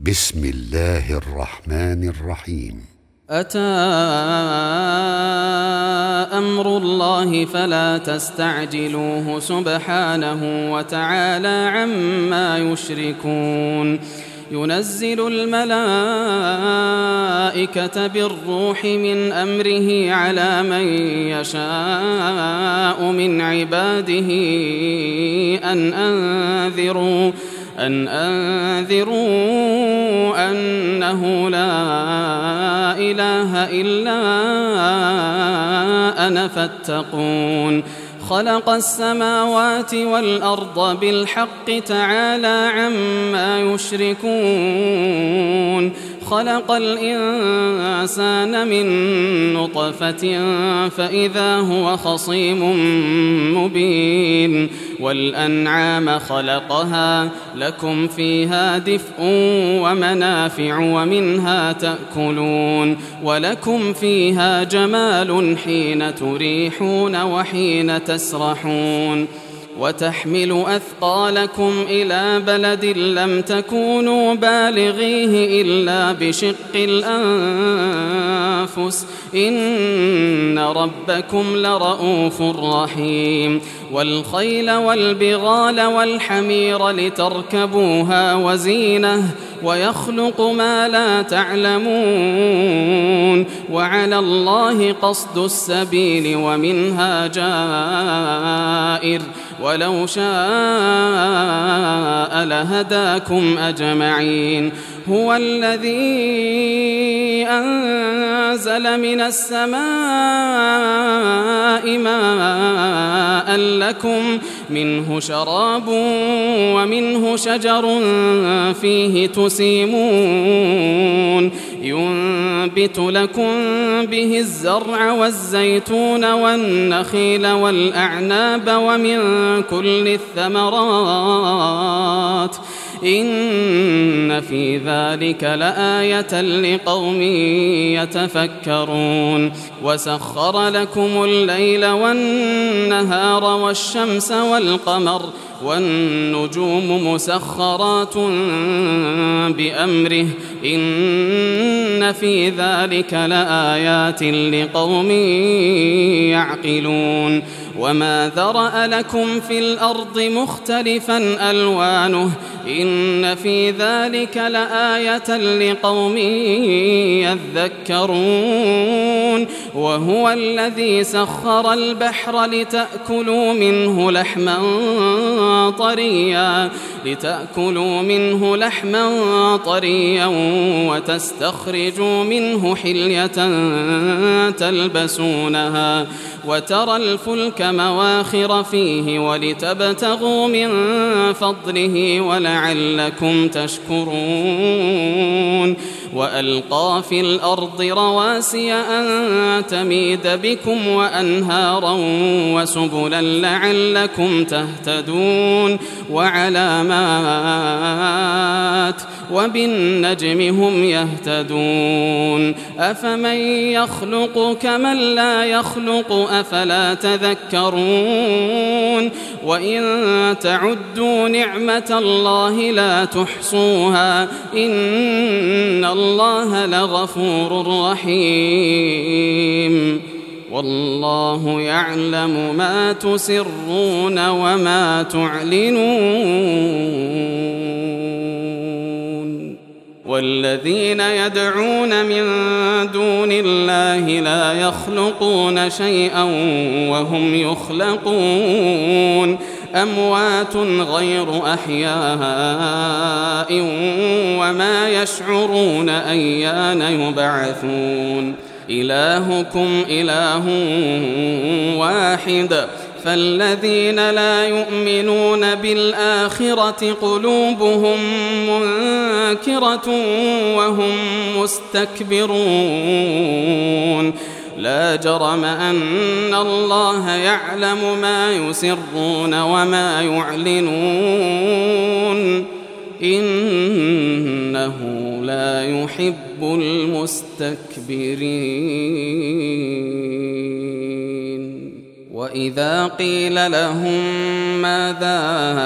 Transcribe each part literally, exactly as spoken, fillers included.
بسم الله الرحمن الرحيم. أتى أمر الله فلا تستعجلوه سبحانه وتعالى عما يشركون. ينزل الملائكة بالروح من أمره على من يشاء من عباده أن أنذروا أن أنذروا أنه لا إله إلا أنا فاتقون. خلق السماوات والأرض بالحق تعالى عما يشركون. خلق الإنسان من نطفة فإذا هو خصيم مبين. والأنعام خلقها لكم فيها دفء ومنافع ومنها تأكلون ولكم فيها جمال حين تريحون وحين تسرحون. وتحمل أثقالكم إلى بلد لم تكونوا بالغيه إلا بشق الأنفس إن ربكم لرؤوف رحيم. والخيل والبغال والحمير لتركبوها وزينة ويخلق ما لا تعلمون. وعلى الله قصد السبيل ومنها جائر ولو شاء لهداكم أجمعين. هو الذي أنزل من السماء ماء لكم منه شراب ومنه شجر فيه تسيمون. ينبت لكم به الزرع والزيتون والنخيل والأعناب ومن كل الثمرات إن في ذلك لآية لقوم يتفكرون. وسخر لكم الليل والنهار والشمس والقمر والنجوم مسخرات بأمره إن في ذلك لآيات لقوم يعقلون. وما ذرأ لكم في الأرض مختلفا ألوانه إن في ذلك لآية لقوم يذكرون. وهو الذي سخر البحر لتأكلوا منه لحما طريا لتأكلوا منه لحما طريا وتستخرجوا منه حلية تلبسونها وترى الفلك مواخر فيه ولتبتغوا من فضله ولعلكم تشكرون. وألقى في الأرض رواسي أن تميد بكم وأنهارا وسبلا لعلكم تهتدون. وعلامات وبالنجم هم يهتدون. أفمن يخلق كمن لا يخلق أفلا تذكرون. وإن تعدوا نعمة الله لا تحصوها إن الله لغفور رحيم. والله يعلم ما تسرون وما تعلنون. والذين يدعون من دون الله لا يخلقون شيئا وهم يخلقون. أموات غير أحياء وما يشعرون أيان يبعثون. إلهكم إله واحد فالذين لا يؤمنون بالآخرة قلوبهم منكرة وهم مستكبرون. لا جرم أن الله يعلم ما يسرون وما يعلنون إنه لا يحب المستكبرين. وإذا قيل لهم ماذا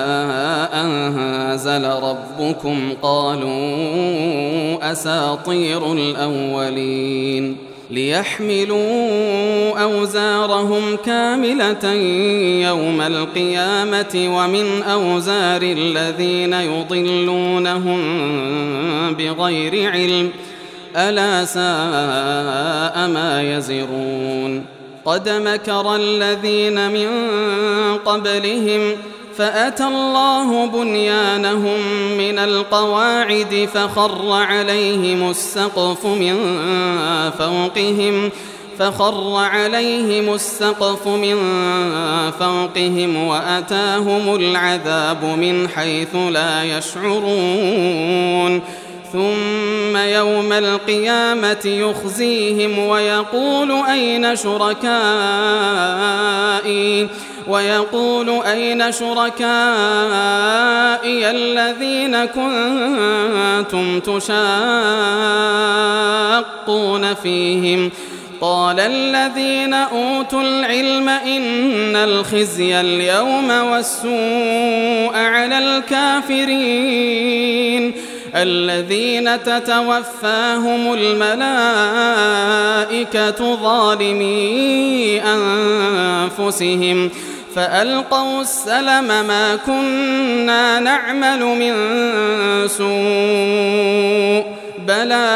أنزل ربكم قالوا أساطير الأولين ليحملوا أوزارهم كاملة يوم القيامة ومن أوزار الذين يضلونهم بغير علم ألا ساء ما يزرون قد مكر الذين من قبلهم فأتى الله بنيانهم من القواعد فخر عليهم السقف من فوقهم فخر عليهم السقف من فوقهم وأتاهم العذاب من حيث لا يشعرون ثم يوم القيامة يخزيهم ويقول أين شركائي ويقول أين شركائي الذين كنتم تشاقون فيهم قال الذين أوتوا العلم إن الخزي اليوم والسوء على الكافرين الذين تتوفاهم الملائكة ظالمي أنفسهم فألقوا السلم ما كنا نعمل من سوء بلى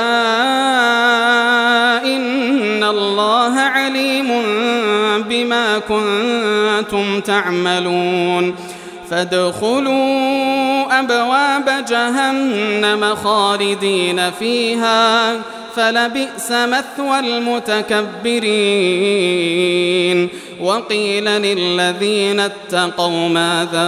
إن الله عليم بما كنتم تعملون فادخلوا أبواب جهنم خالدين فيها فلبئس مثوى المتكبرين وقيل للذين اتقوا ماذا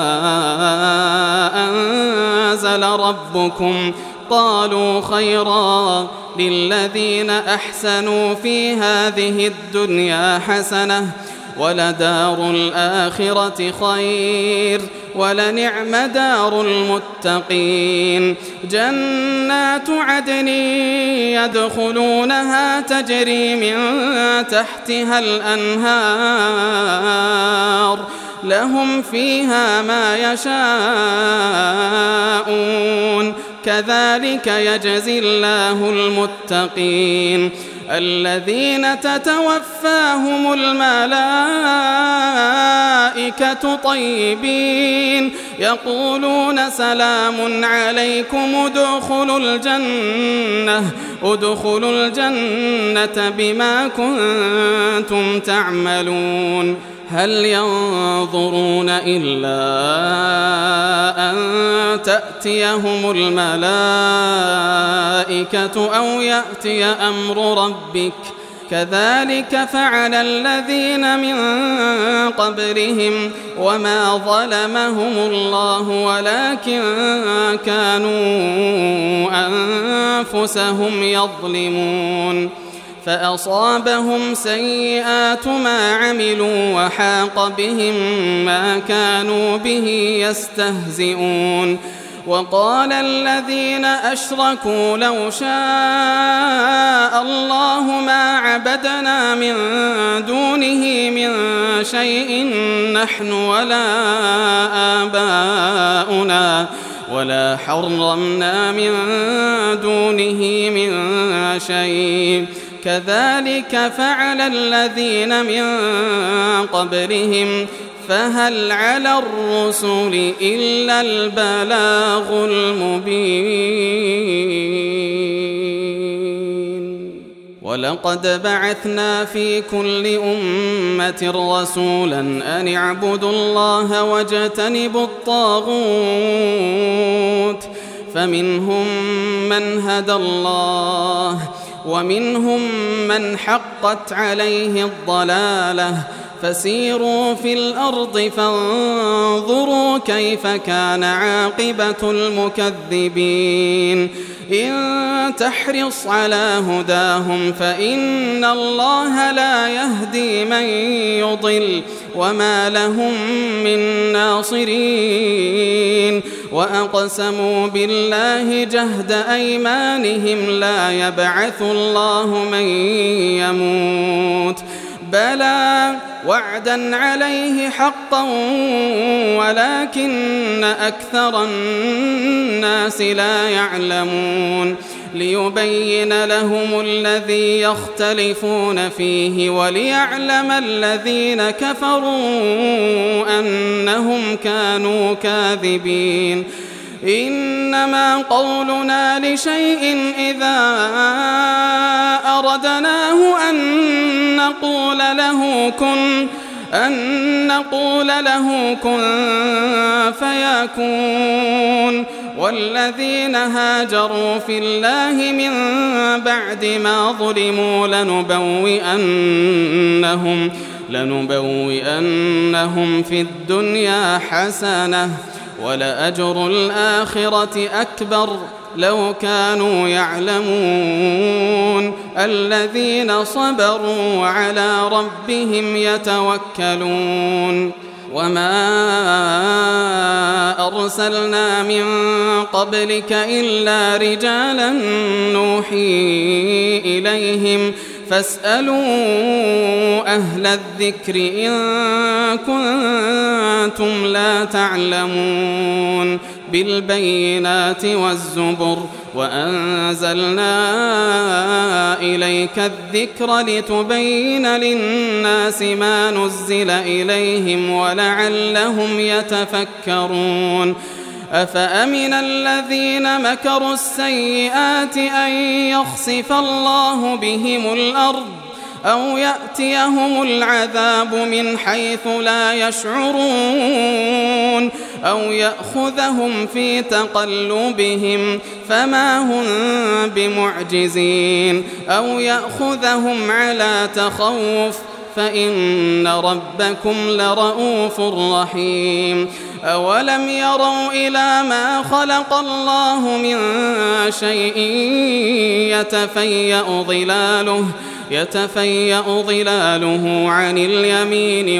أنزل ربكم قالوا خيرا للذين أحسنوا في هذه الدنيا حسنة ولدار الآخرة خير ولنعم دار المتقين جنات عدن يدخلونها تجري من تحتها الأنهار لهم فيها ما يشاءون كذلك يجزي الله المتقين الذين تتوفاهم الملائكة طيبين يقولون سلام عليكم ادخلوا الجنة ادخلوا الجنة بما كنتم تعملون هل ينظرون إلا أن تأتيهم الملائكة أو يأتي أمر ربك كذلك فعل الذين من قبلهم وما ظلمهم الله ولكن كانوا أنفسهم يظلمون فأصابهم سيئات ما عملوا وحاق بهم ما كانوا به يستهزئون وقال الذين أشركوا لو شاء الله ما عبدنا من دونه من شيء نحن ولا آباؤنا ولا حرمنا من دونه من شيء كذلك فعل الذين من قبلهم فهل على الرسل إلا البلاغ المبين ولقد بعثنا في كل أمة رسولا أن اعبدوا الله واجتنبوا الطاغوت فمنهم من هدى الله ومنهم من حقت عليه الضلالة فسيروا في الأرض فانظروا كيف كان عاقبة المكذبين إن تحرص على هداهم فإن الله لا يهدي من يضل وما لهم من ناصرين وأقسموا بالله جهد أيمانهم لا يبعث الله من يموت بلى وعدا عليه حقا ولكن أكثر الناس لا يعلمون ليبين لهم الذي يختلفون فيه وليعلم الذين كفروا أنهم كانوا كاذبين إنما قولنا لشيء إذا أردناه أن نقول له كن أن نقول له كن فيكون والذين هاجروا في الله من بعد ما ظلموا لنبوئنهم لنبوئنهم في الدنيا حسنة ولأجر الآخرة أكبر لو كانوا يعلمون الذين صبروا وعلى ربهم يتوكلون وما أرسلنا من قبلك إلا رجالا نوحي إليهم فاسألوا أهل الذكر إن كنتم لا تعلمون بالبينات والزبر وأنزلنا إليك الذكر لتبين للناس ما نزل إليهم ولعلهم يتفكرون أفأمن الذين مكروا السيئات أن يخسف الله بهم الأرض أو يأتيهم العذاب من حيث لا يشعرون أو يأخذهم في تقلبهم فما هم بمعجزين أو يأخذهم على تخوف فإن ربكم لرؤوف رحيم أولم يروا إلى ما خلق الله من شيء يتفيأ ظلاله يتفيأ ظلاله عن اليمين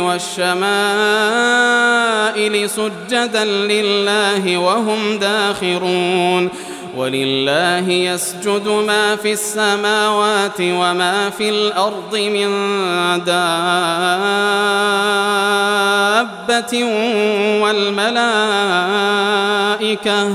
والشمائل سجدا لله وهم داخرون ولله يسجد ما في السماوات وما في الأرض من دابة والملائكة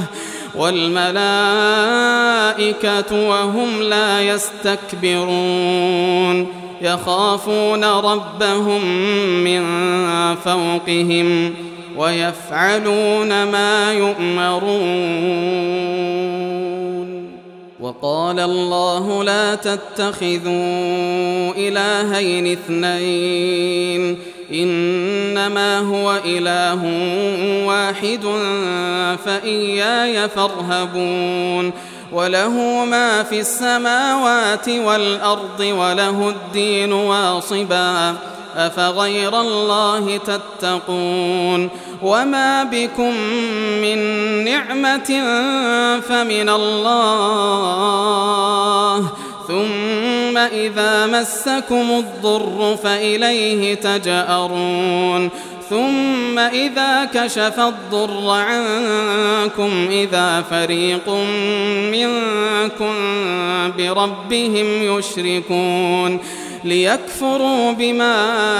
والملائكة وهم لا يستكبرون يخافون ربهم من فوقهم ويفعلون ما يؤمرون وقال الله لا تتخذوا إلهين اثنين إنما هو إله واحد فإياي فارهبون وله ما في السماوات والأرض وله الدين واصبا أفغير الله تتقون وما بكم من نعمة فمن الله ثم إذا مسكم الضر فإليه تجأرون ثم إذا كشف الضر عنكم إذا فريق منكم بربهم يشركون ليكفروا بما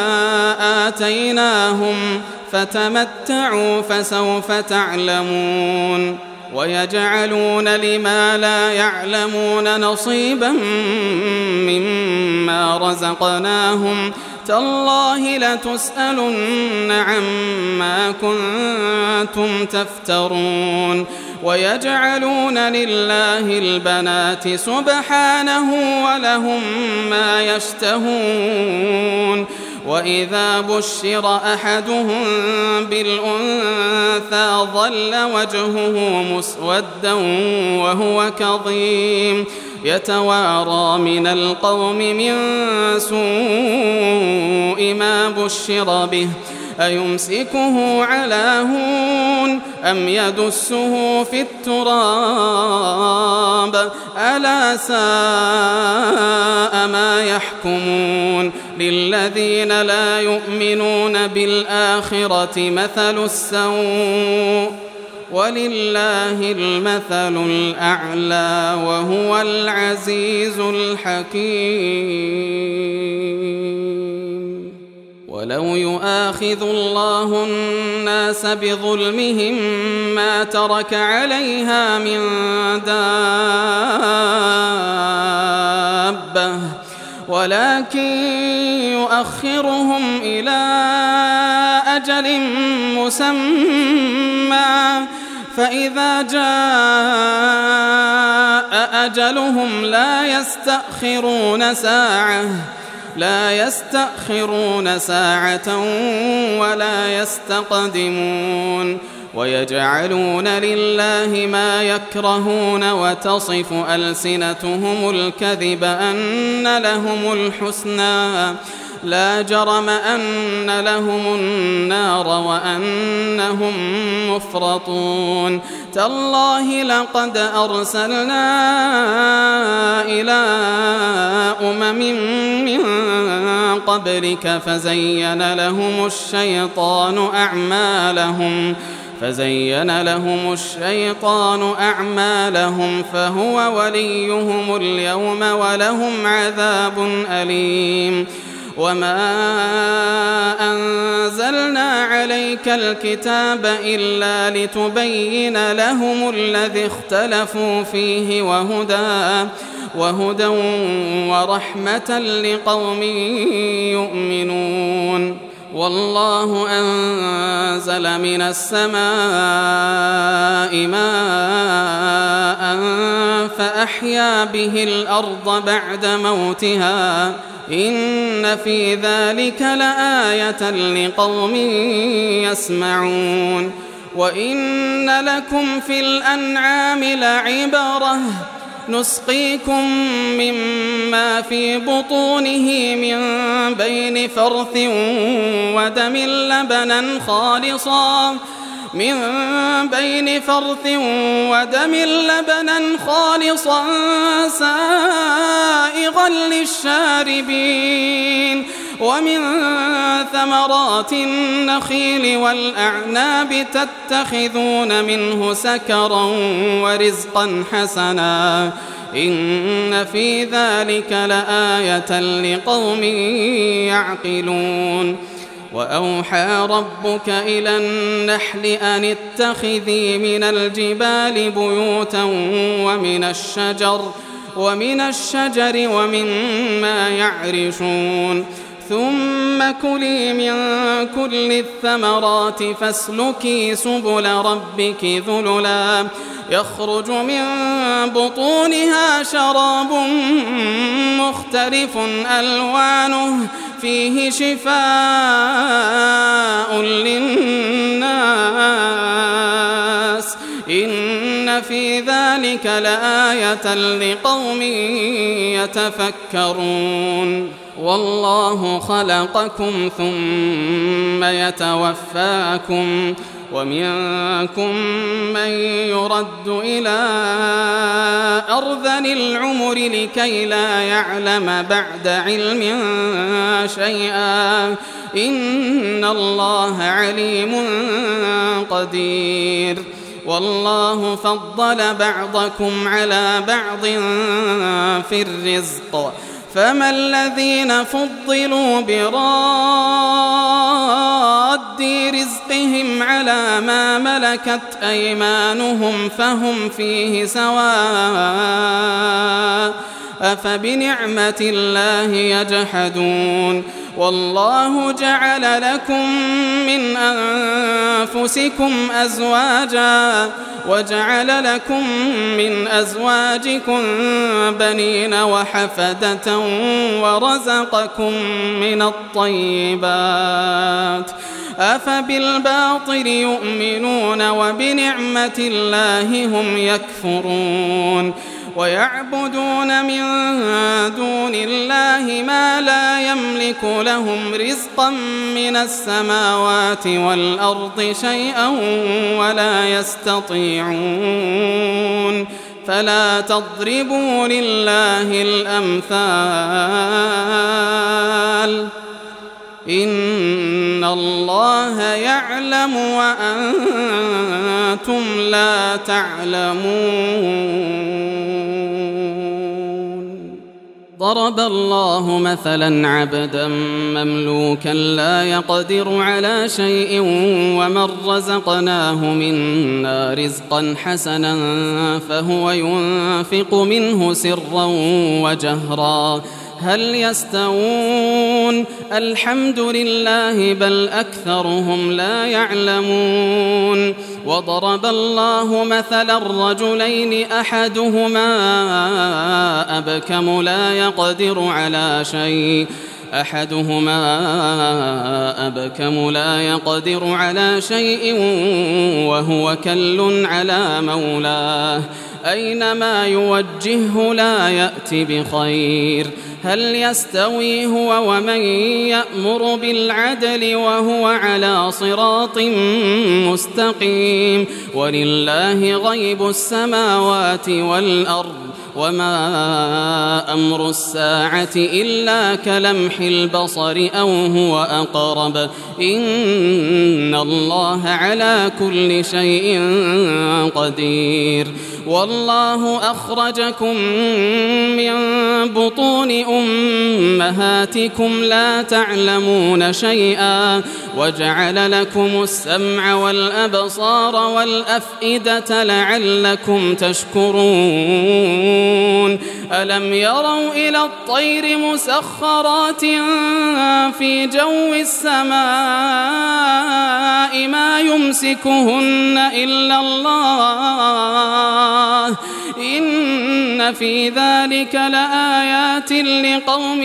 آتيناهم فتمتعوا فسوف تعلمون ويجعلون لما لا يعلمون نصيبا مما رزقناهم تالله لتسألن عما كنتم تفترون ويجعلون لله البنات سبحانه ولهم ما يشتهون وإذا بشر أحدهم بالأنثى ظل وجهه مسودا وهو كظيم يتوارى من القوم من سوء ما بشر به أيمسكه على هون أم يدسه في التراب ألا ساء ما يحكمون للذين لا يؤمنون بالآخرة مثل السوء ولله المثل الأعلى وهو العزيز الحكيم. ولو يؤاخذ الله الناس بظلمهم ما ترك عليها من دابة ولكن يؤخرهم إلى أجل مسمى فإذا جاء أجلهم لا يستأخرون ساعة لا يستأخرون ساعة ولا يستقدمون ويجعلون لله ما يكرهون وتصف ألسنتهم الكذب أن لهم الحسنى لا جرم أن لهم النار وأنهم مفرطون تالله لقد أرسلنا إلى أمم من قبلك فزين لهم الشيطان أعمالهم فزين لهم الشيطان أعمالهم فهو وليهم اليوم ولهم عذاب أليم وما أنزلنا عليك الكتاب إلا لتبين لهم الذي اختلفوا فيه وهدى وهدى ورحمة لقوم يؤمنون والله أنزل من السماء ماء فأحيا به الأرض بعد موتها إن في ذلك لآية لقوم يسمعون وإن لكم في الأنعام لعبرة نسقيكم مما في بطونه من بين فرث ودم لبنا خالصا من بين فرث ودم لبنا خالصا سائغا للشاربين ومن ثمرات النخيل والأعناب تتخذون منه سكرا ورزقا حسنا إن في ذلك لآية لقوم يعقلون وأوحى ربك إلى النحل أن اتخذي من الجبال بيوتا ومن الشجر ومن الشجر ومما يعرشون ثم كلي من كل الثمرات فاسلكي سبل ربك ذللا يخرج من بطونها شراب مختلف ألوانه فيه شفاء للناس إن في ذلك لآية لقوم يتفكرون والله خلقكم ثم يتوفاكم ومنكم من يرد إلى أرذل العمر لكي لا يعلم بعد علم شيئا إن الله عليم قدير والله فضل بعضكم على بعض في الرزق فما الذين فضلوا براد رزقهم على ما ملكت أيمانهم فهم فيه سواء أفبنعمة الله يجحدون والله جعل لكم من أنفسكم أزواجا وجعل لكم من أزواجكم بنين وحفدة ورزقكم من الطيبات أفبالباطل يؤمنون وبنعمة الله هم يكفرون ويعبدون من دون الله ما لا يملك لهم رزقا من السماوات والأرض شيئا ولا يستطيعون فلا تضربوا لله الأمثال إن الله يعلم وأنتم لا تعلمون ضرب الله مثلا عبدا مملوكا لا يقدر على شيء ومن رزقناه منا رزقا حسنا فهو ينفق منه سرا وجهرا هل يستوون الحمد لله بل أكثرهم لا يعلمون وضرب الله مثلا الرجلين أحدهما أبكم لا يقدر على شيء أحدهما أبكم لا يقدر على شيء وهو كل على مولاه أينما يوجهه لا يأتي بخير هل يستوي هو ومن يأمر بالعدل وهو على صراط مستقيم ولله غيب السماوات والأرض وما أمر الساعة إلا كلمح البصر أو هو أقرب إن الله على كل شيء قدير والله أخرجكم من بطون أمهاتكم لا تعلمون شيئا وجعل لكم السمع والأبصار والأفئدة لعلكم تشكرون ألم يروا إلى الطير مسخرات في جو السماء ما يمسكهن إلا الله إن في ذلك لآيات لقوم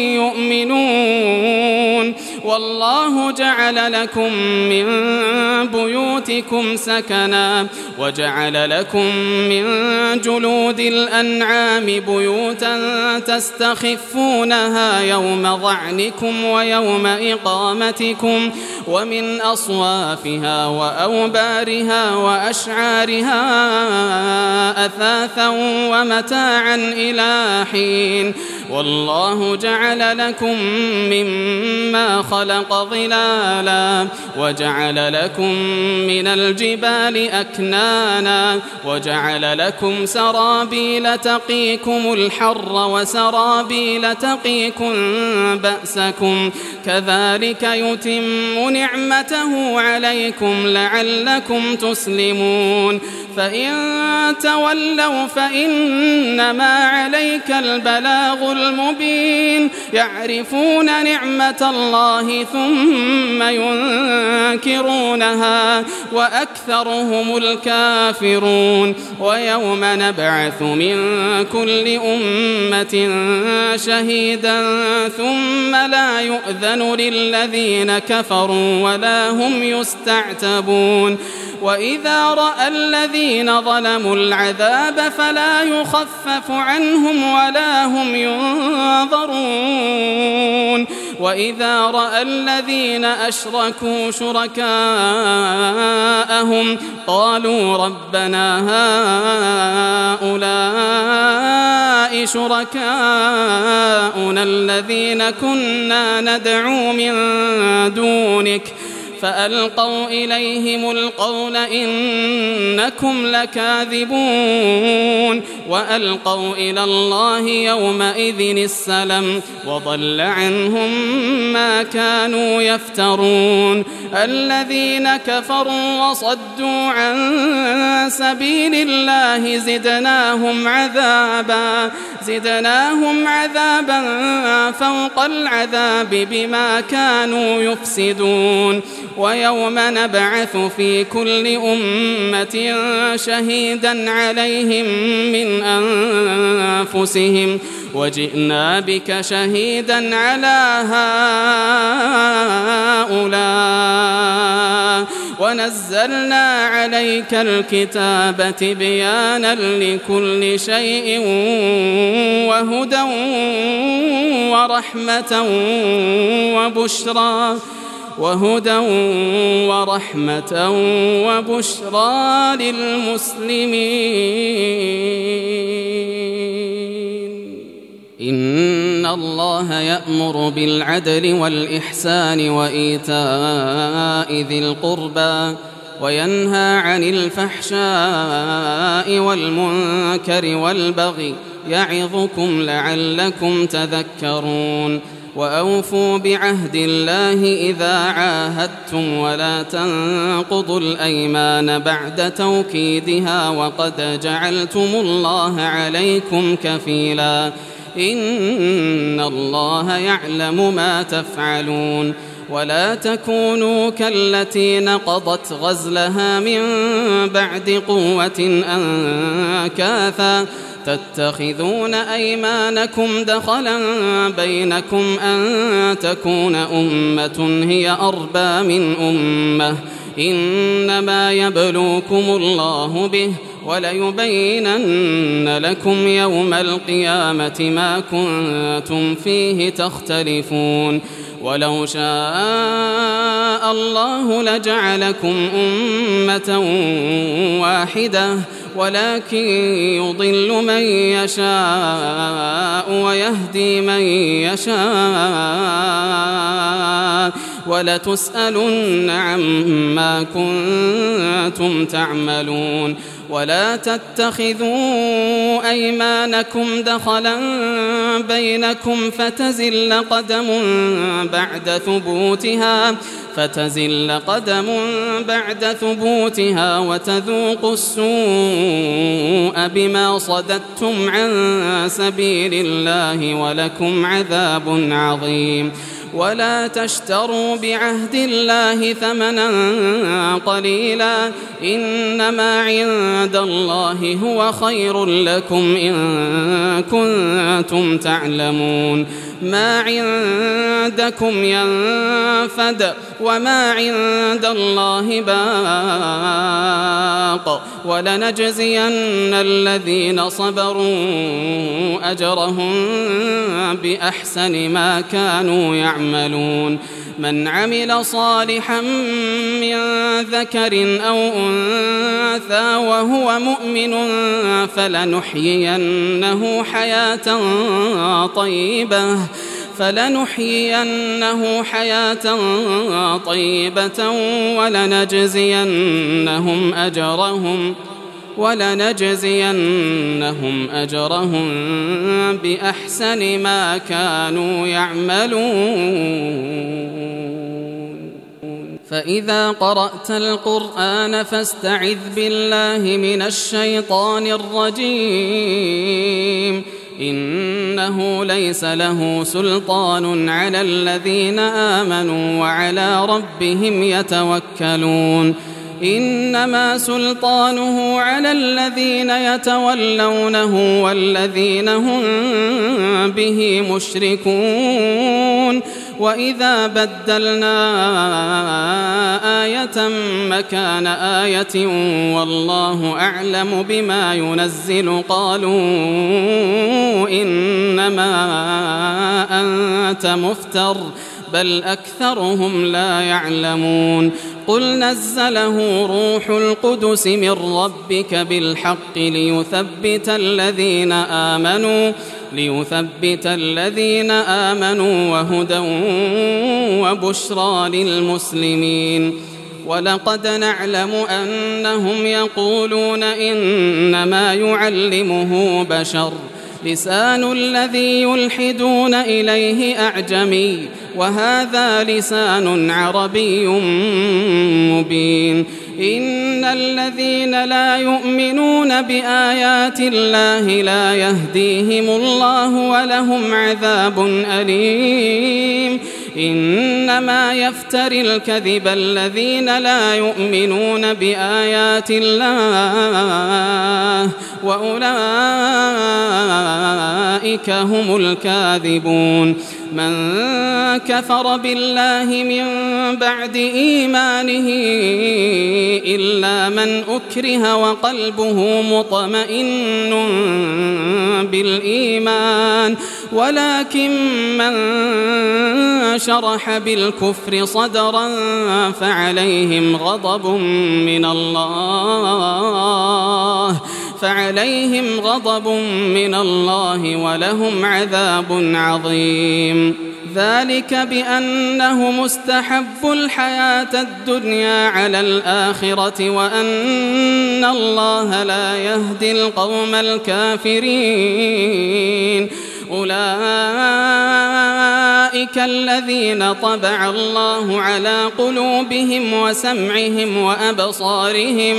يؤمنون والله جعل لكم من بيوتكم سكنا وجعل لكم من جلود الأنعام بيوتا تستخفونها يوم ظعنكم ويوم إقامتكم ومن أصوافها وأوبارها وأشعارها أثاثا ومتاعا إلى حين والله جعل لكم مما خلق ظلالا وجعل لكم من الجبال أكنانا وجعل لكم سرابيل تقيكم الحر وسرابيل تقيكم بأسكم كذلك يتم نعمته عليكم لعلكم تسلمون فإن تولوا فإنما عليك البلاغ المبين يعرفون نعمة الله ثم ينكرونها وأكثرهم الكافرون ويوم نبعث من كل أمة شهيدا ثم لا يؤذن للذين كفروا ولا هم يستعتبون وإذا رأى الذين ظلموا العذاب فلا يخفف عنهم ولا هم ينظرون وإذا رأى الذين أشركوا شركاءهم قالوا ربنا هؤلاء شركاؤنا الذين كنا ندعو من دونك فألقوا إليهم القول إنكم لكاذبون وألقوا إلى الله يومئذ السلم وضل عنهم ما كانوا يفترون الذين كفروا وصدوا عن سبيل الله زدناهم عذابا زدناهم عذابا فوق العذاب بما كانوا يفسدون ويوم نبعث في كل أمة شهيدا عليهم من أنفسهم وجئنا بك شهيدا على هؤلاء ونزلنا عليك الكتاب تبيانا لكل شيء وهدى ورحمة وبشرى وهدى ورحمة وبشرى للمسلمين إن الله يأمر بالعدل والإحسان وإيتاء ذي القربى وينهى عن الفحشاء والمنكر والبغي يعظكم لعلكم تذكرون وأوفوا بعهد الله إذا عاهدتم ولا تنقضوا الأيمان بعد توكيدها وقد جعلتم الله عليكم كفيلا إن الله يعلم ما تفعلون ولا تكونوا كالتي نقضت غزلها من بعد قوة أنكاثا تتخذون أيمانكم دخلا بينكم أن تكون أمة هي أربى من أمة إنما يبلوكم الله به وليبينن لكم يوم القيامة ما كنتم فيه تختلفون ولو شاء الله لجعلكم أمة واحدة ولكن يضل من يشاء ويهدي من يشاء ولتسألن عما كنتم تعملون ولا تتخذوا أيمانكم دخلا بينكم فتزل قدم بعد ثبوتها فتزل قدم بعد ثبوتها وتذوقوا السوء بما صددتم عن سبيل الله ولكم عذاب عظيم ولا تشتروا بعهد الله ثمنا قليلا إنما عند الله هو خير لكم إن كنتم تعلمون ما عندكم ينفد وما عند الله باق ولنجزين الذين صبروا أجرهم بأحسن ما كانوا يعملون من عمل صالحا من ذكر أو أنثى وهو مؤمن فلنحيينه حياة طيبة فلنحيينه حياة طيبة ولنجزينهم أجرهم ولنجزينهم أجرهم بأحسن ما كانوا يعملون فإذا قرأت القرآن فاستعذ بالله من الشيطان الرجيم إنه ليس له سلطان على الذين آمنوا وعلى ربهم يتوكلون إنما سلطانه على الذين يتولونه والذين هم به مشركون وإذا بدلنا آية مكان آية والله أعلم بما ينزل قالوا إنما أنت مفتر بل أكثرهم لا يعلمون قل نزله روح القدس من ربك بالحق ليثبت الذين آمنوا ليثبت الذين آمنوا وهدى وبشرى للمسلمين ولقد نعلم أنهم يقولون إنما يعلمه بشر لسان الذي يلحدون إليه أعجمي وهذا لسان عربي مبين إن الذين لا يؤمنون بآيات الله لا يهديهم الله ولهم عذاب أليم إنما يفتري الكذب الذين لا يؤمنون بآيات الله وأولئك هم الكاذبون من كفر بالله من بعد إيمانه إلا من أكره وقلبه مطمئن بالإيمان ولكن من شرح بالكفر صدرا فعليهم غضب من الله فعليهم غضب من الله ولهم عذاب عظيم ذلك بأنه مستحب الحياة الدنيا على الآخرة وأن الله لا يهدي القوم الكافرين. أولئك الذين طبع الله على قلوبهم وسمعهم وأبصارهم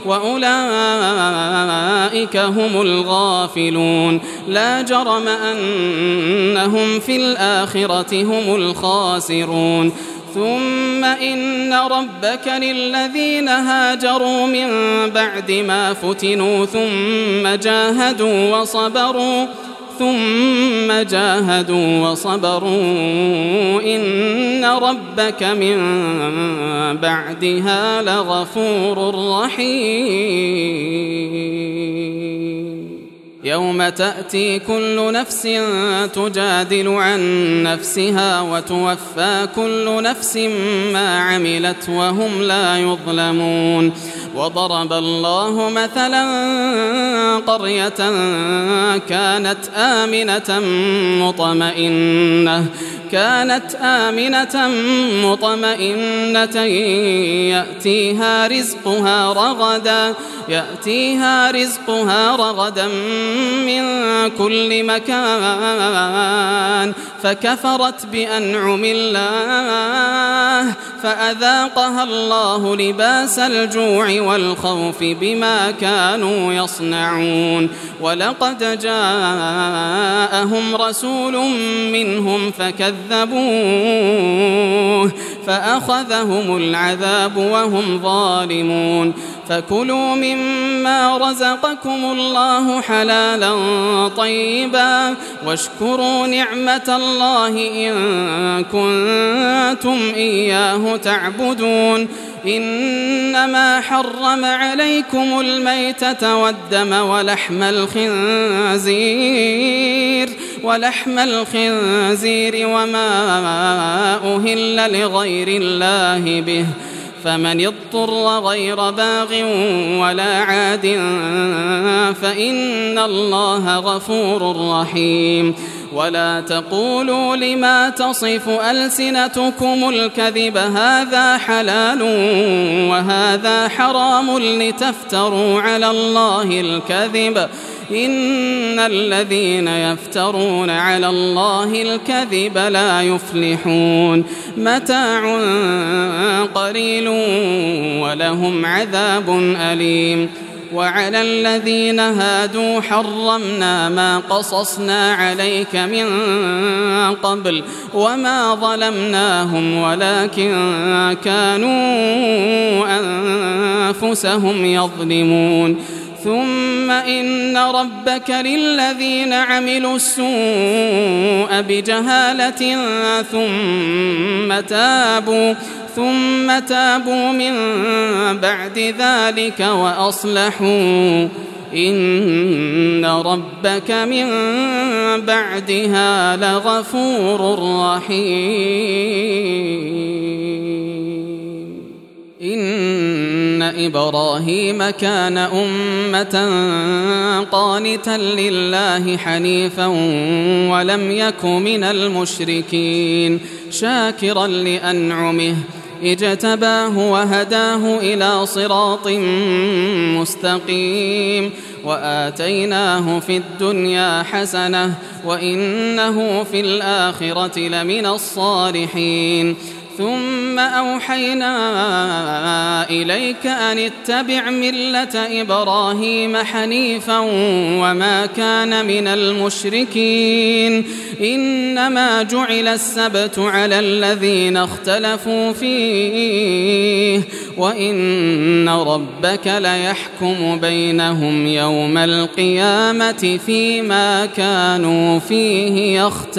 وأولئك هم الغافلون. لا جرم أنهم في الآخرة هم الخاسرون. ثم إن ربك للذين هاجروا من بعد ما فتنوا ثم جاهدوا وصبروا ثم جاهدوا وصبروا إن ربك من بعدها لغفور رحيم. يوم تأتي كل نفس تجادل عن نفسها وتوفى كل نفس ما عملت وهم لا يظلمون. وضرب الله مثلا قرية كانت آمنة مطمئنة كانت آمنة مطمئنة يأتيها رزقها رغدا يأتيها رزقها رغدا من كل مكان فكفرت بأنعم الله فأذاقها الله لباس الجوع والخوف بما كانوا يصنعون. ولقد جاءهم رسول منهم فكذبوه فأخذهم العذاب وهم ظالمون. فكلوا مما رزقكم الله حلالا طيبا واشكروا نعمة الله إن كنتم إياه تعبدون. إنما حرم عليكم الميتة والدم ولحم الخنزير ولحم الخنزير وما أهل لغير الله به فمن اضطر غير باغ ولا عاد فإن الله غفور رحيم. ولا تقولوا لما تصف ألسنتكم الكذب هذا حلال وهذا حرام لتفتروا على الله الكذب إن الذين يفترون على الله الكذب لا يفلحون. متاع قليل ولهم عذاب أليم. وعلى الذين هادوا حرمنا ما قصصنا عليك من قبل وما ظلمناهم ولكن كانوا أنفسهم يظلمون. ثم إن ربك للذين عملوا السوء بجهالة ثم تابوا ثم تابوا من بعد ذلك وأصلحوا إن ربك من بعدها لغفور رحيم. إن إبراهيم كان أمة قانتا لله حنيفا ولم يك من المشركين شاكرا لأنعمه اجتباه وهداه إلى صراط مستقيم وآتيناه في الدنيا حسنة وإنه في الآخرة لمن الصالحين. ثم أوحينا إليك أن اتبع ملة إبراهيم حنيفا وما كان من المشركين. إنما جعل السبت على الذين اختلفوا فيه وإن ربك ليحكم بينهم يوم القيامة فيما كانوا فيه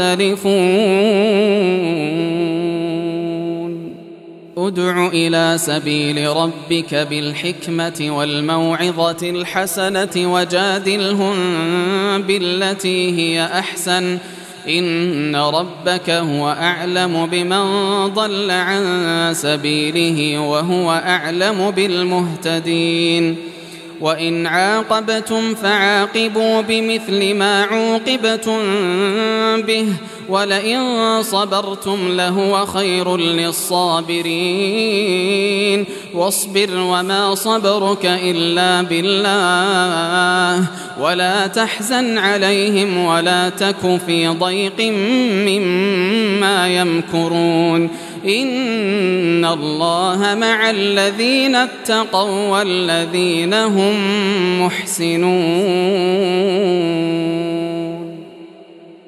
يختلفون. ادع إلى سبيل ربك بالحكمة والموعظة الحسنة وجادلهم بالتي هي أحسن إن ربك هو أعلم بمن ضل عن سبيله وهو أعلم بالمهتدين. وإن عاقبتم فعاقبوا بمثل ما عوقبتم به ولئن صبرتم لهو خير للصابرين واصبر وما صبرك إلا بالله ولا تحزن عليهم ولا تك في ضيق مما يمكرون إن الله مع الذين اتقوا والذين هم محسنون.